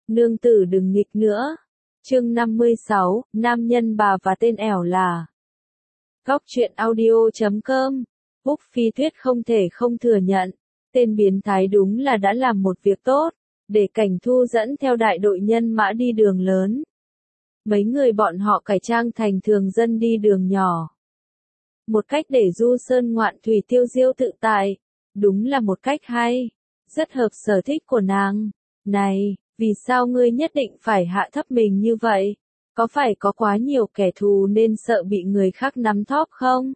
Nương tử đừng nghịch nữa. Chương 56, nam nhân bà và tên ẻo là. Góc truyện audio.com. Úc Phi Tuyết không thể không thừa nhận, tên biến thái đúng là đã làm một việc tốt, để Cảnh Thu dẫn theo đại đội nhân mã đi đường lớn. Mấy người bọn họ cải trang thành thường dân đi đường nhỏ. Một cách để du sơn ngoạn thủy tiêu diêu tự tại, đúng là một cách hay, rất hợp sở thích của nàng. Này, vì sao ngươi nhất định phải hạ thấp mình như vậy? Có phải có quá nhiều kẻ thù nên sợ bị người khác nắm thóp không?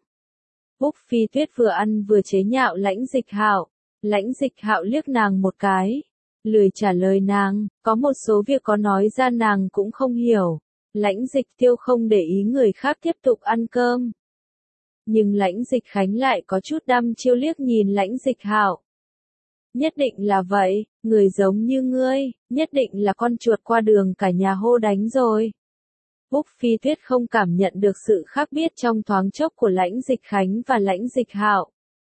Úc Phi Tuyết vừa ăn vừa chế nhạo Lãnh Dịch Hạo. Lãnh Dịch Hạo liếc nàng một cái, lười trả lời nàng, có một số việc có nói ra nàng cũng không hiểu. Lãnh Dịch Tiêu không để ý người khác tiếp tục ăn cơm. Nhưng Lãnh Dịch Khánh lại có chút đăm chiêu liếc nhìn Lãnh Dịch Hạo. Nhất định là vậy, người giống như ngươi, nhất định là con chuột qua đường cả nhà hô đánh rồi. Úc Phi Tuyết không cảm nhận được sự khác biệt trong thoáng chốc của Lãnh Dịch Khánh và Lãnh Dịch Hạo.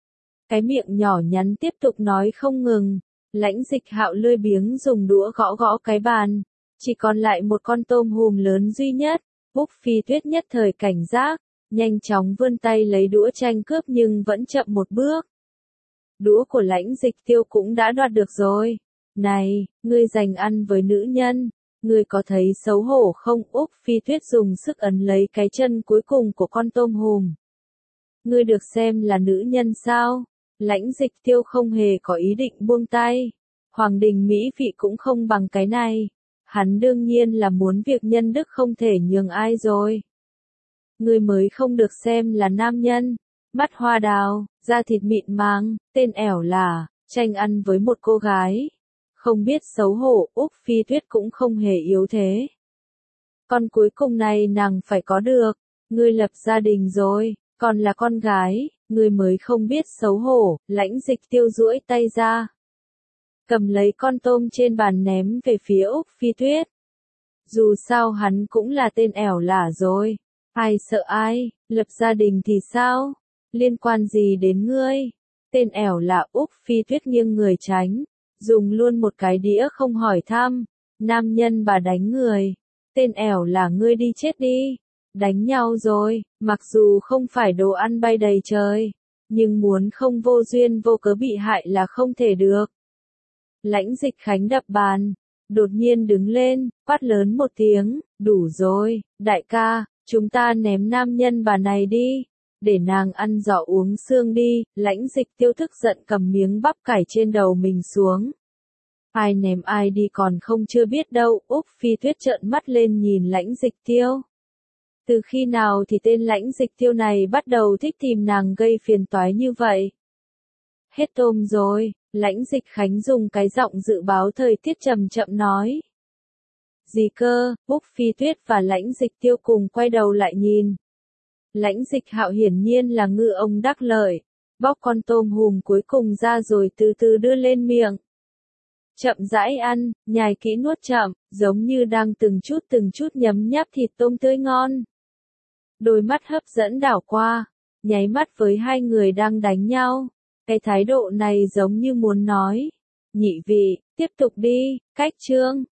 Cái miệng nhỏ nhắn tiếp tục nói không ngừng, Lãnh Dịch Hạo lười biếng dùng đũa gõ gõ cái bàn, chỉ còn lại một con tôm hùm lớn duy nhất. Úc Phi Tuyết nhất thời cảnh giác, nhanh chóng vươn tay lấy đũa tranh cướp nhưng vẫn chậm một bước. Đũa của Lãnh Dịch Tiêu cũng đã đoạt được rồi. Này, ngươi giành ăn với nữ nhân, ngươi có thấy xấu hổ không? Úc Phi Tuyết dùng sức ấn lấy cái chân cuối cùng của con tôm hùm. Ngươi được xem là nữ nhân sao? Lãnh Dịch Tiêu không hề có ý định buông tay. Hoàng đình mỹ vị cũng không bằng cái này. Hắn đương nhiên là muốn việc nhân đức không thể nhường ai rồi. Ngươi mới không được xem là nam nhân. Mắt hoa đào, da thịt mịn màng, tên ẻo là, tranh ăn với một cô gái. Không biết xấu hổ, Úc Phi Tuyết cũng không hề yếu thế. Con cuối cùng này nàng phải có được, ngươi lập gia đình rồi, còn là con gái, ngươi mới không biết xấu hổ. Lãnh Dịch Tiêu duỗi tay ra, cầm lấy con tôm trên bàn ném về phía Úc Phi Tuyết. Dù sao hắn cũng là tên ẻo lả rồi, ai sợ ai, lập gia đình thì sao? Liên quan gì đến ngươi? Tên ẻo là. Úc Phi Tuyết nghiêng người tránh, dùng luôn một cái đĩa không hỏi thăm. Nam nhân bà đánh người. Tên ẻo là ngươi đi chết đi. Đánh nhau rồi, mặc dù không phải đồ ăn bay đầy trời, nhưng muốn không vô duyên vô cớ bị hại là không thể được. Lãnh Dịch Khánh đập bàn, đột nhiên đứng lên, quát lớn một tiếng, đủ rồi, đại ca, chúng ta ném nam nhân bà này đi. Để nàng ăn giỏ uống xương đi. Lãnh Dịch Tiêu tức giận cầm miếng bắp cải trên đầu mình xuống. Ai ném ai đi còn không chưa biết đâu. Úc Phi Tuyết trợn mắt lên nhìn Lãnh Dịch Tiêu. Từ khi nào thì tên Lãnh Dịch Tiêu này bắt đầu thích tìm nàng gây phiền toái như vậy? Hết tôm rồi, Lãnh Dịch Khánh dùng cái giọng dự báo thời tiết chậm chậm nói. Gì cơ? Úc Phi Tuyết và Lãnh Dịch Tiêu cùng quay đầu lại nhìn. Lãnh Dịch Hạo hiển nhiên là ngư ông đắc lợi, bóc con tôm hùm cuối cùng ra rồi từ từ đưa lên miệng. Chậm rãi ăn, nhai kỹ nuốt chậm, giống như đang từng chút nhấm nháp thịt tôm tươi ngon. Đôi mắt hấp dẫn đảo qua, nháy mắt với hai người đang đánh nhau. Cái thái độ này giống như muốn nói, nhị vị, tiếp tục đi. Cách chương